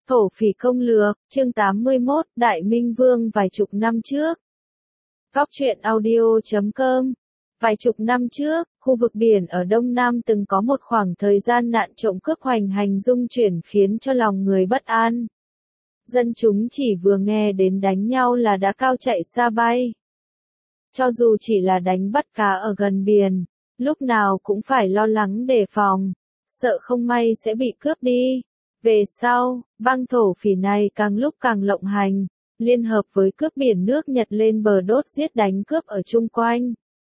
Thổ Phỉ Công Lược, chương 81, Đại Minh Vương vài chục năm trước. Góc truyện audio.com. Vài chục năm trước, khu vực biển ở Đông Nam từng có một khoảng thời gian nạn trộm cướp hoành hành dung chuyển khiến cho lòng người bất an. Dân chúng chỉ vừa nghe đến đánh nhau là đã cao chạy xa bay. Cho dù chỉ là đánh bắt cá ở gần biển, lúc nào cũng phải lo lắng đề phòng, sợ không may sẽ bị cướp đi. Về sau, băng thổ phỉ này càng lúc càng lộng hành, liên hợp với cướp biển nước Nhật lên bờ đốt giết đánh cướp ở chung quanh.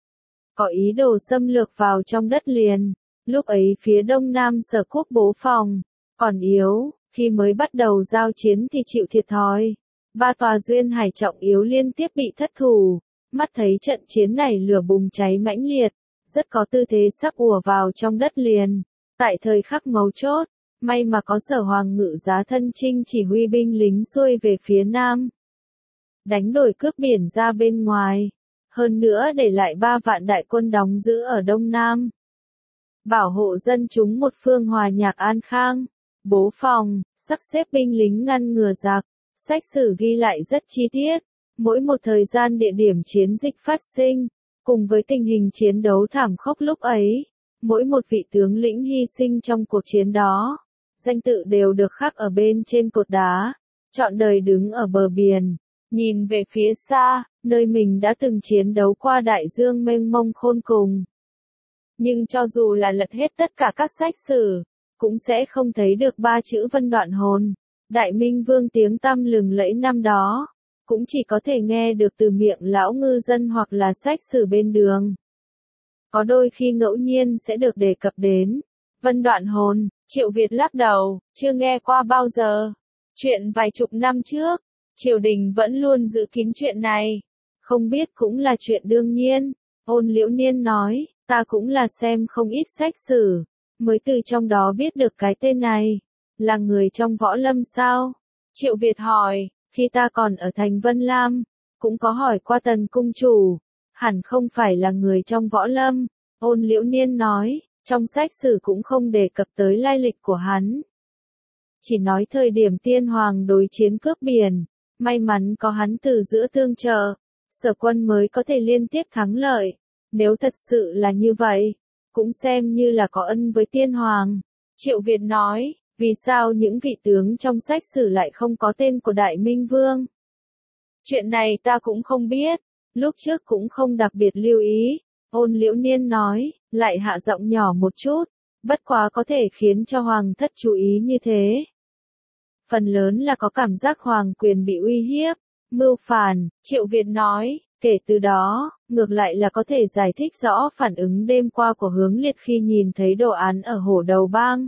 Có ý đồ xâm lược vào trong đất liền, lúc ấy phía đông nam Sở Quốc bố phòng, còn yếu, khi mới bắt đầu giao chiến thì chịu thiệt thòi. Ba tòa duyên hải trọng yếu liên tiếp bị thất thủ, mắt thấy trận chiến này lửa bùng cháy mãnh liệt, rất có tư thế sắp ùa vào trong đất liền. Tại thời khắc mấu chốt, may mà có Sở Hoàng Ngự Giá Thân Chinh chỉ huy binh lính xuôi về phía nam, đánh đuổi cướp biển ra bên ngoài, hơn nữa để lại 3 vạn đại quân đóng giữ ở Đông Nam, bảo hộ dân chúng một phương hòa nhạc an khang. Bố phòng, sắp xếp binh lính ngăn ngừa giặc, sách sử ghi lại rất chi tiết, mỗi một thời gian địa điểm chiến dịch phát sinh, cùng với tình hình chiến đấu thảm khốc lúc ấy, mỗi một vị tướng lĩnh hy sinh trong cuộc chiến đó, danh tự đều được khắc ở bên trên cột đá, trọn đời đứng ở bờ biển, nhìn về phía xa, nơi mình đã từng chiến đấu qua đại dương mênh mông khôn cùng. Nhưng cho dù là lật hết tất cả các sách sử, cũng sẽ không thấy được 3 chữ Vân Đoạn Hồn. Đại Minh Vương tiếng tăm lừng lẫy năm đó, cũng chỉ có thể nghe được từ miệng lão ngư dân hoặc là sách sử bên đường. Có đôi khi ngẫu nhiên sẽ được đề cập đến. Vân Đoạn Hồn, Triệu Việt lắc đầu, chưa nghe qua bao giờ. Chuyện vài chục năm trước, triều đình vẫn luôn giữ kín chuyện này. Không biết cũng là chuyện đương nhiên. Ôn Liễu Niên nói, ta cũng là xem không ít sách sử, mới từ trong đó biết được cái tên này. Là người trong võ lâm sao? Triệu Việt hỏi, khi ta còn ở thành Vân Lam, cũng có hỏi qua Tần cung chủ, hẳn không phải là người trong võ lâm. Ôn Liễu Niên nói, trong sách sử cũng không đề cập tới lai lịch của hắn. Chỉ nói thời điểm tiên hoàng đối chiến cướp biển, may mắn có hắn từ giữa tương trợ, Sở quân mới có thể liên tiếp thắng lợi. Nếu thật sự là như vậy, cũng xem như là có ân với tiên hoàng. Triệu Việt nói, vì sao những vị tướng trong sách sử lại không có tên của Đại Minh Vương? Chuyện này ta cũng không biết, lúc trước cũng không đặc biệt lưu ý. Ôn Liễu Niên nói, lại hạ giọng nhỏ một chút, bất quá có thể khiến cho hoàng thất chú ý như thế. Phần lớn là có cảm giác hoàng quyền bị uy hiếp, mưu phản. Triệu Việt nói, kể từ đó, ngược lại là có thể giải thích rõ phản ứng đêm qua của Hướng Liệt khi nhìn thấy đồ án ở Hổ Đầu Bang.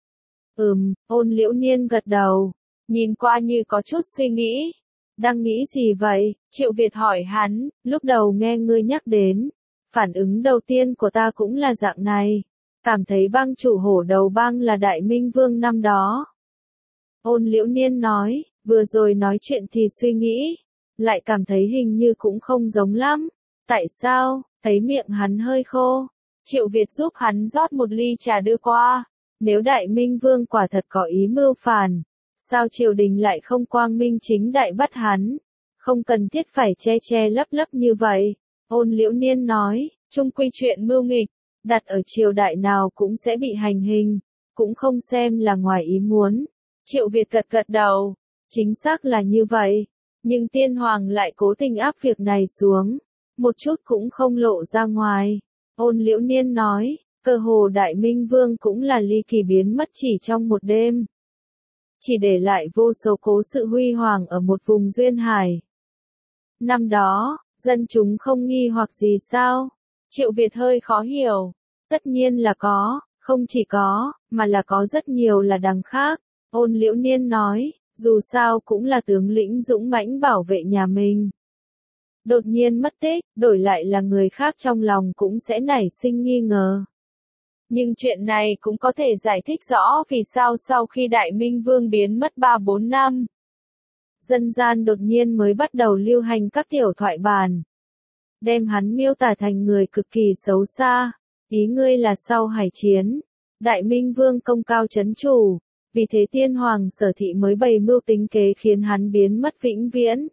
Ôn Liễu Niên gật đầu, nhìn qua như có chút suy nghĩ. Đang nghĩ gì vậy? Triệu Việt hỏi hắn, lúc đầu nghe ngươi nhắc đến, phản ứng đầu tiên của ta cũng là dạng này, cảm thấy bang chủ Hổ Đầu Bang là Đại Minh Vương năm đó. Ôn Liễu Niên nói, vừa rồi nói chuyện thì suy nghĩ, lại cảm thấy hình như cũng không giống lắm. Tại sao? Thấy miệng hắn hơi khô. Triệu Việt giúp hắn rót một ly trà đưa qua. Nếu Đại Minh Vương quả thật có ý mưu phản, sao triều đình lại không quang minh chính đại bắt hắn? Không cần thiết phải che che lấp lấp như vậy. Ôn Liễu Niên nói, chung quy chuyện mưu nghịch, đặt ở triều đại nào cũng sẽ bị hành hình, cũng không xem là ngoài ý muốn. Triệu Việt gật gật đầu, chính xác là như vậy, nhưng tiên hoàng lại cố tình áp việc này xuống, một chút cũng không lộ ra ngoài. Ôn Liễu Niên nói, cơ hồ Đại Minh Vương cũng là ly kỳ biến mất chỉ trong một đêm, chỉ để lại vô số cố sự huy hoàng ở một vùng duyên hải. Năm đó, dân chúng không nghi hoặc gì sao? Triệu Việt hơi khó hiểu. Tất nhiên là có, không chỉ có, mà là có rất nhiều là đằng khác. Ôn Liễu Niên nói, dù sao cũng là tướng lĩnh dũng mãnh bảo vệ nhà mình. Đột nhiên mất tích, đổi lại là người khác trong lòng cũng sẽ nảy sinh nghi ngờ. Nhưng chuyện này cũng có thể giải thích rõ vì sao sau khi Đại Minh Vương biến mất 3-4 năm, dân gian đột nhiên mới bắt đầu lưu hành các tiểu thoại bản, đem hắn miêu tả thành người cực kỳ xấu xa. Ý ngươi là sau hải chiến, Đại Minh Vương công cao chấn chủ, Vì thế tiên hoàng Sở Thị mới bày mưu tính kế khiến hắn biến mất vĩnh viễn.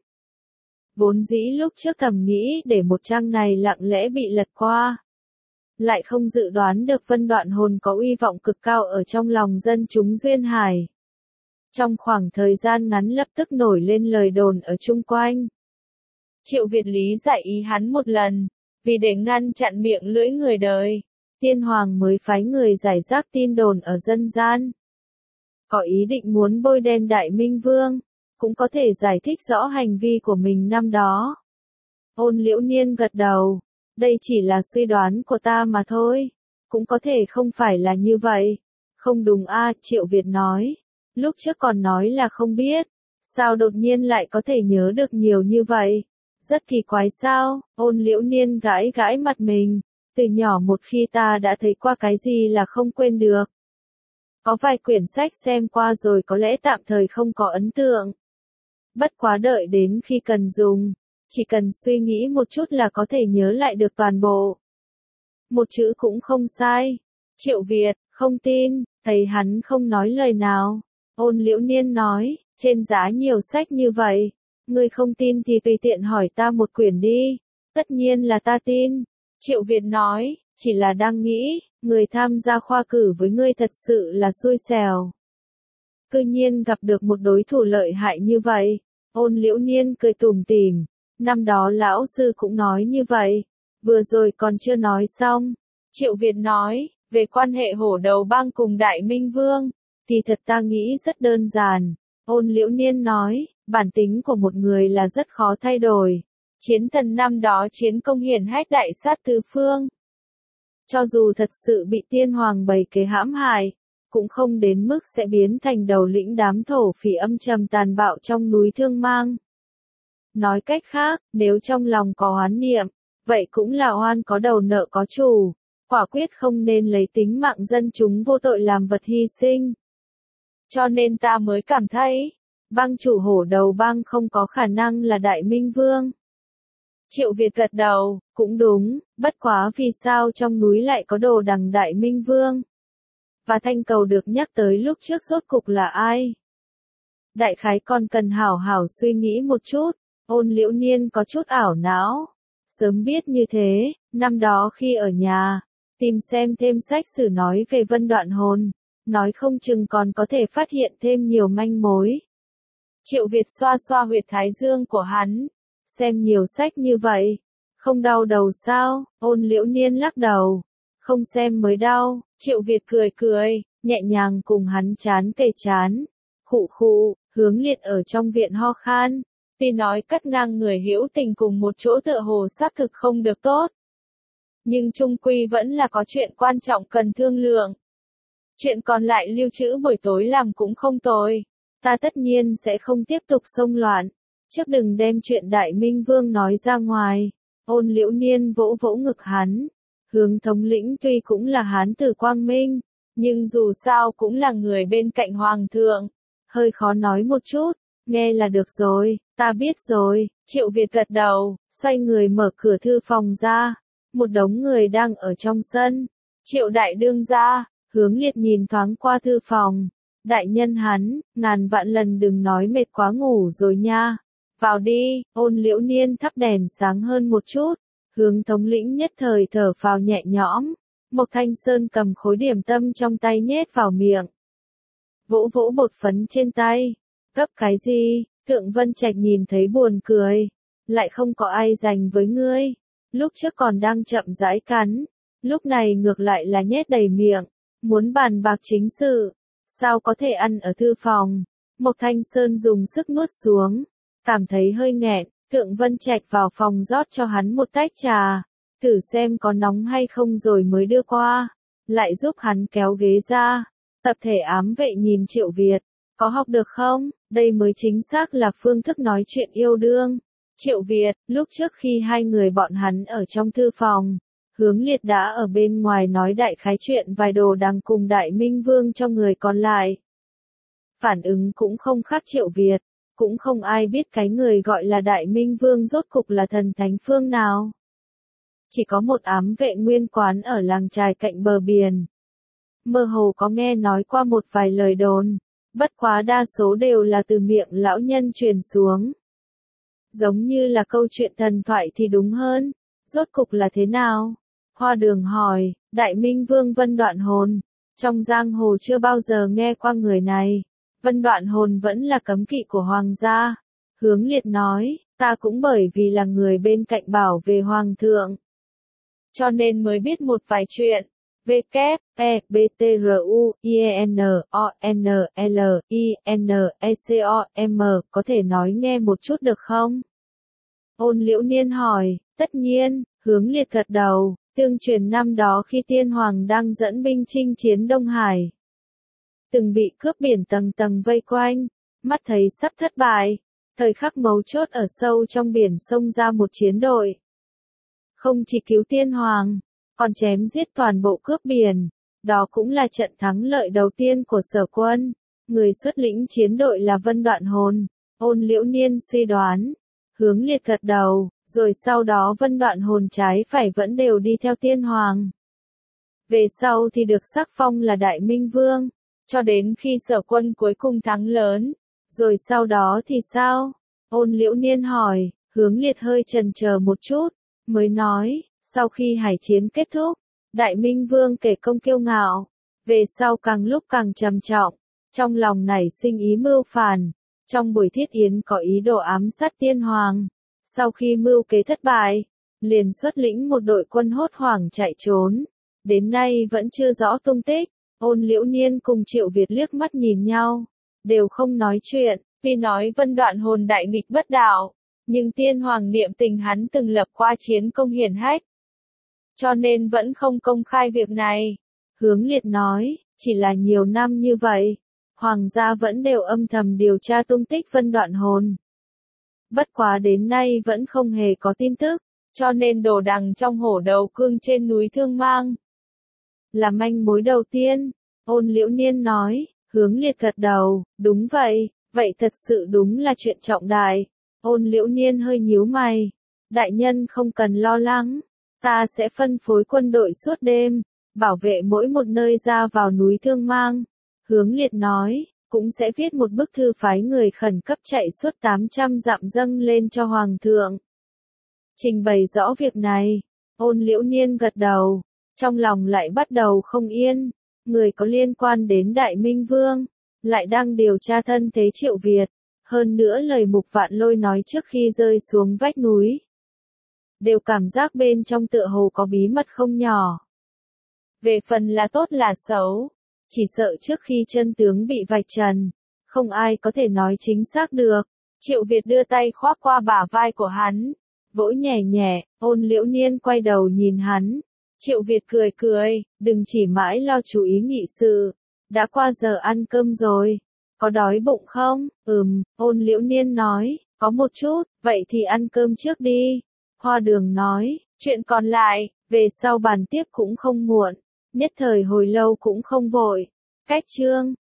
Vốn dĩ lúc trước thầm nghĩ để một trang này lặng lẽ bị lật qua. Lại không dự đoán được Vân Đoạn Hồn có uy vọng cực cao ở trong lòng dân chúng Duyên Hải. Trong khoảng thời gian ngắn lập tức nổi lên lời đồn ở chung quanh. Triệu Việt lý giải ý hắn một lần, vì để ngăn chặn miệng lưỡi người đời, tiên hoàng mới phái người giải rác tin đồn ở dân gian. Có ý định muốn bôi đen Đại Minh Vương, cũng có thể giải thích rõ hành vi của mình năm đó. Ôn Liễu Niên gật đầu, đây chỉ là suy đoán của ta mà thôi, cũng có thể không phải là như vậy. Không đúng a, Triệu Việt nói, lúc trước còn nói là không biết, sao đột nhiên lại có thể nhớ được nhiều như vậy? Rất kỳ quái sao? Ôn Liễu Niên gãi gãi mặt mình, từ nhỏ một khi ta đã thấy qua cái gì là không quên được. Có vài quyển sách xem qua rồi có lẽ tạm thời không có ấn tượng. Bất quá đợi đến khi cần dùng, chỉ cần suy nghĩ một chút là có thể nhớ lại được toàn bộ. Một chữ cũng không sai. Triệu Việt, không tin, thấy hắn không nói lời nào. Ôn Liễu Niên nói, trên giá nhiều sách như vậy, ngươi không tin thì tùy tiện hỏi ta một quyển đi. Tất nhiên là ta tin. Triệu Việt nói, chỉ là đang nghĩ, người tham gia khoa cử với ngươi thật sự là xui xẻo. Cư nhiên gặp được một đối thủ lợi hại như vậy. Ôn Liễu Niên cười tủm tỉm, năm đó lão sư cũng nói như vậy, vừa rồi còn chưa nói xong. Triệu Việt nói, về quan hệ Hổ Đầu Bang cùng Đại Minh Vương, thì thật ta nghĩ rất đơn giản. Ôn Liễu Niên nói, bản tính của một người là rất khó thay đổi. Chiến thần năm đó chiến công hiển hách đại sát tứ phương. Cho dù thật sự bị tiên hoàng bày kế hãm hại, cũng không đến mức sẽ biến thành đầu lĩnh đám thổ phỉ âm trầm tàn bạo trong núi Thương Mang. Nói cách khác, nếu trong lòng có oán niệm, vậy cũng là oan có đầu nợ có chủ, quả quyết không nên lấy tính mạng dân chúng vô tội làm vật hy sinh. Cho nên ta mới cảm thấy, bang chủ Hổ Đầu Bang không có khả năng là Đại Minh Vương. Triệu Việt gật đầu, cũng đúng, bất quá vì sao trong núi lại có đồ đằng Đại Minh Vương? Và thanh cầu được nhắc tới lúc trước rốt cục là ai? Đại khái còn cần hảo hảo suy nghĩ một chút. Ôn Liễu Niên có chút ảo não. Sớm biết như thế, năm đó khi ở nhà, tìm xem thêm sách sử nói về Vân Đoạn Hồn, nói không chừng còn có thể phát hiện thêm nhiều manh mối. Triệu Việt xoa xoa huyệt thái dương của hắn, xem nhiều sách như vậy, không đau đầu sao? Ôn Liễu Niên lắc đầu, không xem mới đau. Triệu Việt cười cười, nhẹ nhàng cùng hắn chán kề chán. Khụ khụ, Hướng Liệt ở trong viện ho khan. Tuy nói cắt ngang người hữu tình cùng một chỗ tựa hồ xác thực không được tốt. Nhưng chung quy vẫn là có chuyện quan trọng cần thương lượng. Chuyện còn lại lưu trữ buổi tối làm cũng không tồi. Ta tất nhiên sẽ không tiếp tục xông loạn. Trước đừng đem chuyện Đại Minh Vương nói ra ngoài. Ôn Liễu Niên vỗ vỗ ngực hắn. Hướng thống lĩnh tuy cũng là hán tử quang minh, nhưng dù sao cũng là người bên cạnh hoàng thượng. Hơi khó nói một chút, nghe là được rồi, ta biết rồi. Triệu Việt gật đầu, xoay người mở cửa thư phòng ra. Một đống người đang ở trong sân. Triệu đại đương gia, Hướng Liệt nhìn thoáng qua thư phòng. Đại nhân hắn, ngàn vạn lần đừng nói mệt quá ngủ rồi nha. Vào đi. Ôn Liễu Niên thắp đèn sáng hơn một chút. Hướng thống lĩnh nhất thời thở phào nhẹ nhõm. Mộc Thanh Sơn cầm khối điểm tâm trong tay nhét vào miệng. Vỗ vỗ bột phấn trên tay. Gấp cái gì? Thượng Vân Trạch nhìn thấy buồn cười. Lại không có ai dành với ngươi. Lúc trước còn đang chậm rãi cắn. Lúc này ngược lại là nhét đầy miệng. Muốn bàn bạc chính sự. Sao có thể ăn ở thư phòng? Mộc Thanh Sơn dùng sức nuốt xuống. Cảm thấy hơi nghẹn. Thượng Vân Trạch vào phòng rót cho hắn một tách trà. Thử xem có nóng hay không rồi mới đưa qua. Lại giúp hắn kéo ghế ra. Tập thể ám vệ nhìn Triệu Việt. Có học được không? Đây mới chính xác là phương thức nói chuyện yêu đương. Triệu Việt, lúc trước khi hai người bọn hắn ở trong thư phòng, Hướng Liệt đã ở bên ngoài nói đại khái chuyện vài đồ đằng cùng Đại Minh Vương cho người còn lại. Phản ứng cũng không khác Triệu Việt, cũng không ai biết cái người gọi là Đại Minh Vương rốt cục là thần thánh phương nào. Chỉ có một ám vệ nguyên quán ở làng chài cạnh bờ biển. Mơ hồ có nghe nói qua một vài lời đồn, Bất quá đa số đều là từ miệng lão nhân truyền xuống. Giống như là câu chuyện thần thoại thì đúng hơn. Rốt cục là thế nào? Hoa Đường hỏi, Đại Minh Vương Vân Đoạn Hồn. Trong giang hồ chưa bao giờ nghe qua người này. Vân Đoạn Hồn vẫn là cấm kỵ của hoàng gia. Hướng Liệt nói, ta cũng bởi vì là người bên cạnh bảo vệ hoàng thượng. Cho nên mới biết một vài chuyện. W.E.B.T.R.U.I.N.O.N.L.I.N.E.C.O.M có thể nói nghe một chút được không? Ôn Liễu Niên hỏi, tất nhiên, Hướng Liệt gật đầu, tương truyền năm đó khi tiên hoàng đang dẫn binh chinh chiến Đông Hải. Từng bị cướp biển tầng tầng vây quanh, mắt thấy sắp thất bại, thời khắc mấu chốt ở sâu trong biển xông ra một chiến đội. Không chỉ cứu tiên hoàng, còn chém giết toàn bộ cướp biển, đó cũng là trận thắng lợi đầu tiên của Sở Quân. Người xuất lĩnh chiến đội là Vân Đoạn Hồn. Ôn Liễu Niên suy đoán. Hướng Liệt gật đầu, rồi sau đó Vân Đoạn Hồn trái phải vẫn đều đi theo tiên hoàng. Về sau thì được sắc phong là Đại Minh Vương, cho đến khi Sở Quân cuối cùng thắng lớn. Rồi sau đó thì sao? Ôn Liễu Niên hỏi. Hướng Liệt hơi chần chờ một chút, mới nói, sau khi hải chiến kết thúc, Đại Minh Vương kể công kiêu ngạo, về sau càng lúc càng trầm trọng, trong lòng nảy sinh ý mưu phản, trong buổi thiết yến có ý đồ ám sát tiên hoàng, sau khi mưu kế thất bại, liền xuất lĩnh một đội quân hốt hoảng chạy trốn, đến nay vẫn chưa rõ tung tích. Ôn Liễu Niên cùng Triệu Việt liếc mắt nhìn nhau, đều không nói chuyện, vì nói Vân Đoạn Hồn đại nghịch bất đạo. Nhưng tiên hoàng niệm tình hắn từng lập qua chiến công hiển hách. Cho nên vẫn không công khai việc này. Hướng Liệt nói, chỉ là nhiều năm như vậy. Hoàng gia vẫn đều âm thầm điều tra tung tích Vân Đoạn Hồn. Bất quá đến nay vẫn không hề có tin tức. Cho nên đồ đằng trong hổ đầu cương trên núi Thương Mang. Là manh mối đầu tiên. Ôn Liễu Niên nói, Hướng Liệt gật đầu, đúng vậy. Vậy thật sự đúng là chuyện trọng đại. Ôn Liễu Niên hơi nhíu mày. Đại nhân không cần lo lắng. Ta sẽ phân phối quân đội suốt đêm, bảo vệ mỗi một nơi ra vào núi Thương Mang. Hướng Liệt nói, cũng sẽ viết một bức thư phái người khẩn cấp chạy suốt 800 dặm dâng lên cho Hoàng thượng. Trình bày rõ việc này. Ôn Liễu Niên gật đầu. Trong lòng lại bắt đầu không yên. Người có liên quan đến Đại Minh Vương, lại đang điều tra thân thế Triệu Việt. Hơn nữa lời Mục Vạn Lôi nói trước khi rơi xuống vách núi. Đều cảm giác bên trong tựa hồ có bí mật không nhỏ. Về phần là tốt là xấu. Chỉ sợ trước khi chân tướng bị vạch trần. Không ai có thể nói chính xác được. Triệu Việt đưa tay khoác qua bả vai của hắn. Vỗ nhẹ nhẹ, Ôn Liễu Niên quay đầu nhìn hắn. Triệu Việt cười cười, đừng chỉ mãi lo chú ý nghị sự. Đã qua giờ ăn cơm rồi. Có đói bụng không? Ôn Liễu Niên nói, có một chút, vậy thì ăn cơm trước đi. Hoa Đường nói, chuyện còn lại, về sau bàn tiếp cũng không muộn, nhất thời hồi lâu cũng không vội. Cách chương